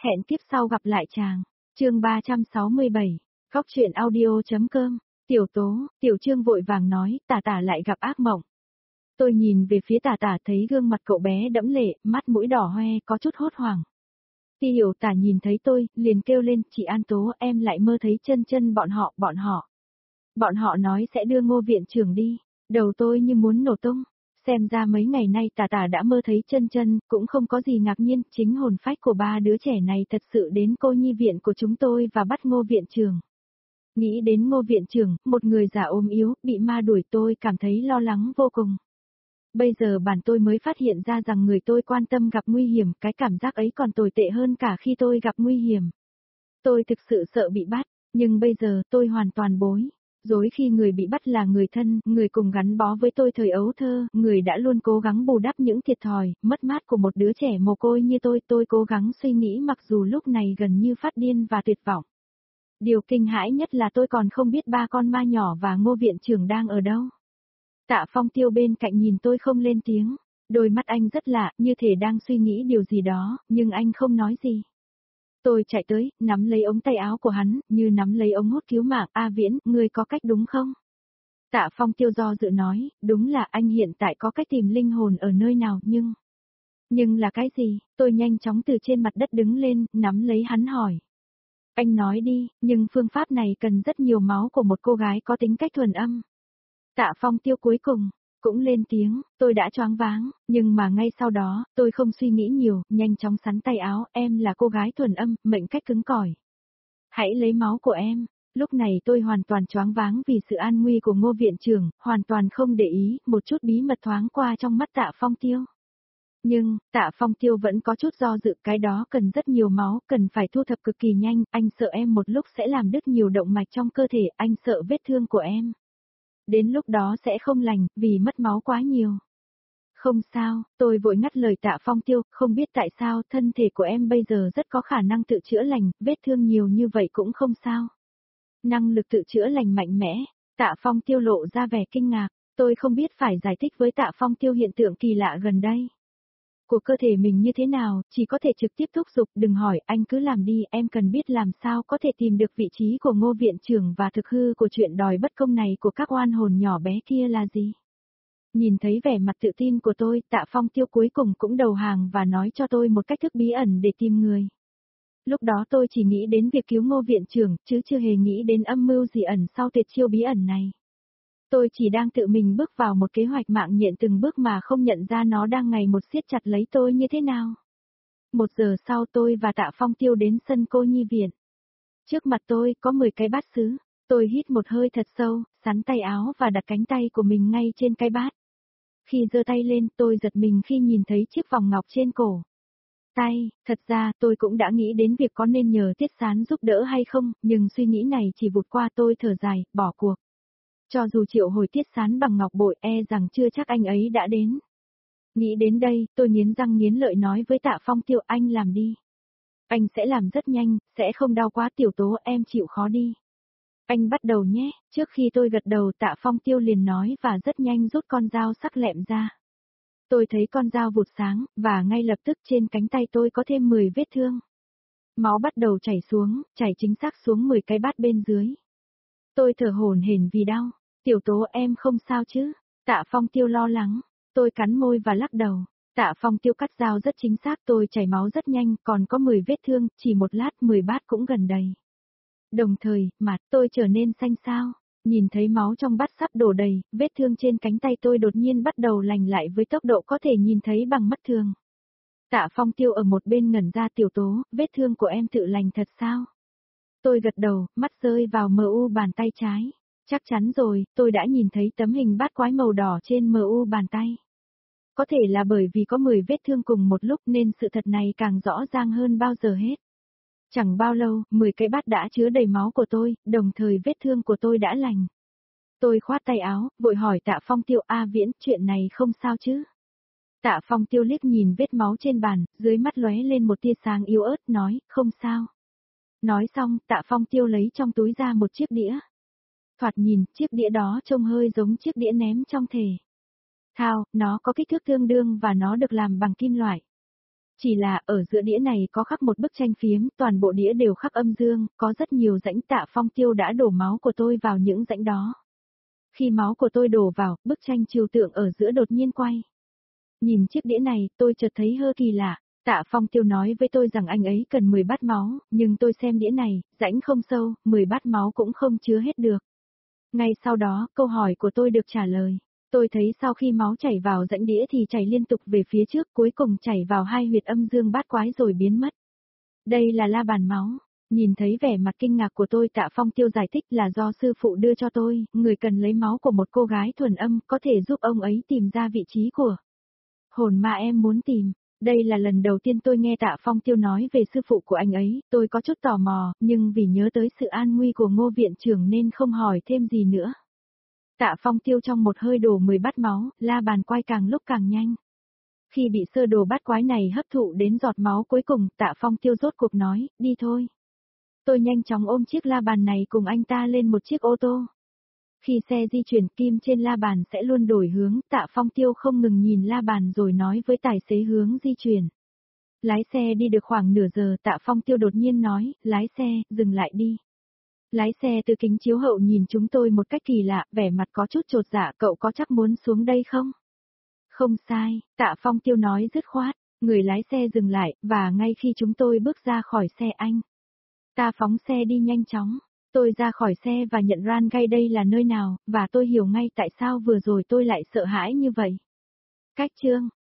Hẹn kiếp sau gặp lại chàng. Chương 367. Góc truyện audio.com. Tiểu Tố, Tiểu Trương vội vàng nói, Tả Tả lại gặp ác mộng. Tôi nhìn về phía Tả Tả thấy gương mặt cậu bé đẫm lệ, mắt mũi đỏ hoe, có chút hốt hoảng. Ti Hiểu Tả nhìn thấy tôi, liền kêu lên, chị An Tố, em lại mơ thấy chân chân bọn họ. Bọn họ nói sẽ đưa Ngô viện trưởng đi. Đầu tôi như muốn nổ tung. Xem ra mấy ngày nay Tả Tả đã mơ thấy chân chân, cũng không có gì ngạc nhiên, chính hồn phách của ba đứa trẻ này thật sự đến cô nhi viện của chúng tôi và bắt Ngô viện trưởng. Nghĩ đến Ngô viện trưởng, một người già ốm yếu, bị ma đuổi, tôi cảm thấy lo lắng vô cùng. Bây giờ bản tôi mới phát hiện ra rằng người tôi quan tâm gặp nguy hiểm, cái cảm giác ấy còn tồi tệ hơn cả khi tôi gặp nguy hiểm. Tôi thực sự sợ bị bắt, nhưng bây giờ tôi hoàn toàn bối rối khi người bị bắt là người thân, người cùng gắn bó với tôi thời ấu thơ, người đã luôn cố gắng bù đắp những thiệt thòi, mất mát của một đứa trẻ mồ côi như tôi cố gắng suy nghĩ mặc dù lúc này gần như phát điên và tuyệt vọng. Điều kinh hãi nhất là tôi còn không biết ba con ma nhỏ và Ngô viện trưởng đang ở đâu. Tạ Phong Tiêu bên cạnh nhìn tôi không lên tiếng, đôi mắt anh rất lạ, như thể đang suy nghĩ điều gì đó, nhưng anh không nói gì. Tôi chạy tới, nắm lấy ống tay áo của hắn, như nắm lấy ống hút cứu mạng, A Viễn, ngươi có cách đúng không? Tạ Phong Tiêu do dự nói, đúng là anh hiện tại có cách tìm linh hồn ở nơi nào, nhưng là cái gì? Tôi nhanh chóng từ trên mặt đất đứng lên, nắm lấy hắn hỏi. Anh nói đi, nhưng phương pháp này cần rất nhiều máu của một cô gái có tính cách thuần âm. Tạ Phong Tiêu cuối cùng cũng lên tiếng, tôi đã choáng váng, nhưng mà ngay sau đó, tôi không suy nghĩ nhiều, nhanh chóng sắn tay áo, em là cô gái thuần âm, mệnh cách cứng cỏi. Hãy lấy máu của em. Lúc này tôi hoàn toàn choáng váng vì sự an nguy của Ngô viện trưởng, hoàn toàn không để ý, một chút bí mật thoáng qua trong mắt Tạ Phong Tiêu. Nhưng, Tạ Phong Tiêu vẫn có chút do dự, cái đó cần rất nhiều máu, cần phải thu thập cực kỳ nhanh, anh sợ em một lúc sẽ làm đứt nhiều động mạch trong cơ thể, anh sợ vết thương của em. Đến lúc đó sẽ không lành, vì mất máu quá nhiều. Không sao, tôi vội ngắt lời Tạ Phong Tiêu, không biết tại sao thân thể của em bây giờ rất có khả năng tự chữa lành, vết thương nhiều như vậy cũng không sao. Năng lực tự chữa lành mạnh mẽ, Tạ Phong Tiêu lộ ra vẻ kinh ngạc, tôi không biết phải giải thích với Tạ Phong Tiêu hiện tượng kỳ lạ gần đây. Của cơ thể mình như thế nào, chỉ có thể trực tiếp thúc giục, đừng hỏi, anh cứ làm đi, em cần biết làm sao có thể tìm được vị trí của Ngô viện trưởng và thực hư của chuyện đòi bất công này của các oan hồn nhỏ bé kia là gì. Nhìn thấy vẻ mặt tự tin của tôi, Tạ Phong Tiêu cuối cùng cũng đầu hàng và nói cho tôi một cách thức bí ẩn để tìm người. Lúc đó tôi chỉ nghĩ đến việc cứu Ngô viện trưởng, chứ chưa hề nghĩ đến âm mưu gì ẩn sau tuyệt chiêu bí ẩn này. Tôi chỉ đang tự mình bước vào một kế hoạch mạng nhện từng bước mà không nhận ra nó đang ngày một siết chặt lấy tôi như thế nào. 1 giờ sau tôi và Tạ Phong Tiêu đến sân cô nhi viện. Trước mặt tôi có 10 cái bát sứ. Tôi hít một hơi thật sâu, sắn tay áo và đặt cánh tay của mình ngay trên cái bát. Khi giơ tay lên tôi giật mình khi nhìn thấy chiếc vòng ngọc trên cổ. Tay, thật ra tôi cũng đã nghĩ đến việc có nên nhờ Tiết Sán giúp đỡ hay không, nhưng suy nghĩ này chỉ vụt qua tôi thở dài, bỏ cuộc. Cho dù triệu hồi Tiết Sán bằng ngọc bội rằng chưa chắc anh ấy đã đến. Nghĩ đến đây, tôi nghiến răng nghiến lợi nói với Tạ Phong Tiêu, anh làm đi. Anh sẽ làm rất nhanh, sẽ không đau quá, Tiểu Tố, em chịu khó đi. Anh bắt đầu nhé, trước khi tôi gật đầu Tạ Phong Tiêu liền nói và rất nhanh rút con dao sắc lẹm ra. Tôi thấy con dao vụt sáng, và ngay lập tức trên cánh tay tôi có thêm 10 vết thương. Máu bắt đầu chảy xuống, chảy chính xác xuống 10 cái bát bên dưới. Tôi thở hổn hển vì đau. Tiểu Tố, em không sao chứ? Tạ Phong Tiêu lo lắng. Tôi cắn môi và lắc đầu. Tạ Phong Tiêu cắt dao rất chính xác, tôi chảy máu rất nhanh, còn có 10 vết thương, chỉ một lát 10 bát cũng gần đầy. Đồng thời, mặt tôi trở nên xanh xao. Nhìn thấy máu trong bát sắp đổ đầy, vết thương trên cánh tay tôi đột nhiên bắt đầu lành lại với tốc độ có thể nhìn thấy bằng mắt thường. Tạ Phong Tiêu ở một bên ngẩn ra, Tiểu Tố, vết thương của em tự lành thật sao? Tôi gật đầu, mắt rơi vào MU bàn tay trái. Chắc chắn rồi, tôi đã nhìn thấy tấm hình bát quái màu đỏ trên MU bàn tay. Có thể là bởi vì có 10 vết thương cùng một lúc nên sự thật này càng rõ ràng hơn bao giờ hết. Chẳng bao lâu, 10 cái bát đã chứa đầy máu của tôi, đồng thời vết thương của tôi đã lành. Tôi khoát tay áo, vội hỏi Tạ Phong Tiêu, A Viễn, chuyện này không sao chứ? Tạ Phong Tiêu liếc nhìn vết máu trên bàn, dưới mắt lóe lên một tia sáng yếu ớt, nói, không sao. Nói xong, Tạ Phong Tiêu lấy trong túi ra một chiếc đĩa. Thoạt nhìn, chiếc đĩa đó trông hơi giống chiếc đĩa ném trong thể thao, nó có kích thước tương đương và nó được làm bằng kim loại. Chỉ là ở giữa đĩa này có khắc một bức tranh phiếm, toàn bộ đĩa đều khắc âm dương, có rất nhiều rãnh. Tạ Phong Tiêu đã đổ máu của tôi vào những rãnh đó. Khi máu của tôi đổ vào, bức tranh trừu tượng ở giữa đột nhiên quay. Nhìn chiếc đĩa này, tôi chợt thấy hơi kỳ lạ. Tạ Phong Tiêu nói với tôi rằng anh ấy cần 10 bát máu, nhưng tôi xem đĩa này, rãnh không sâu, 10 bát máu cũng không chứa hết được. Ngay sau đó, câu hỏi của tôi được trả lời. Tôi thấy sau khi máu chảy vào rãnh đĩa thì chảy liên tục về phía trước, cuối cùng chảy vào hai huyệt âm dương bát quái rồi biến mất. Đây là la bàn máu. Nhìn thấy vẻ mặt kinh ngạc của tôi, Tạ Phong Tiêu giải thích là do sư phụ đưa cho tôi, người cần lấy máu của một cô gái thuần âm, có thể giúp ông ấy tìm ra vị trí của hồn ma em muốn tìm. Đây là lần đầu tiên tôi nghe Tạ Phong Tiêu nói về sư phụ của anh ấy, tôi có chút tò mò, nhưng vì nhớ tới sự an nguy của Ngô viện trưởng nên không hỏi thêm gì nữa. Tạ Phong Tiêu trong một hơi đổ 10 bát máu, la bàn quay càng lúc càng nhanh. Khi bị sơ đồ bát quái này hấp thụ đến giọt máu cuối cùng, Tạ Phong Tiêu rốt cuộc nói, đi thôi. Tôi nhanh chóng ôm chiếc la bàn này cùng anh ta lên một chiếc ô tô. Khi xe di chuyển, kim trên la bàn sẽ luôn đổi hướng, Tạ Phong Tiêu không ngừng nhìn la bàn rồi nói với tài xế hướng di chuyển. Lái xe đi được khoảng nửa giờ, Tạ Phong Tiêu đột nhiên nói, lái xe, dừng lại đi. Lái xe từ kính chiếu hậu nhìn chúng tôi một cách kỳ lạ, vẻ mặt có chút chột dạ, cậu có chắc muốn xuống đây không? Không sai, Tạ Phong Tiêu nói dứt khoát, người lái xe dừng lại, và ngay khi chúng tôi bước ra khỏi xe anh. Ta phóng xe đi nhanh chóng. Tôi ra khỏi xe và nhận ra ngay đây là nơi nào, và tôi hiểu ngay tại sao vừa rồi tôi lại sợ hãi như vậy. Cách chương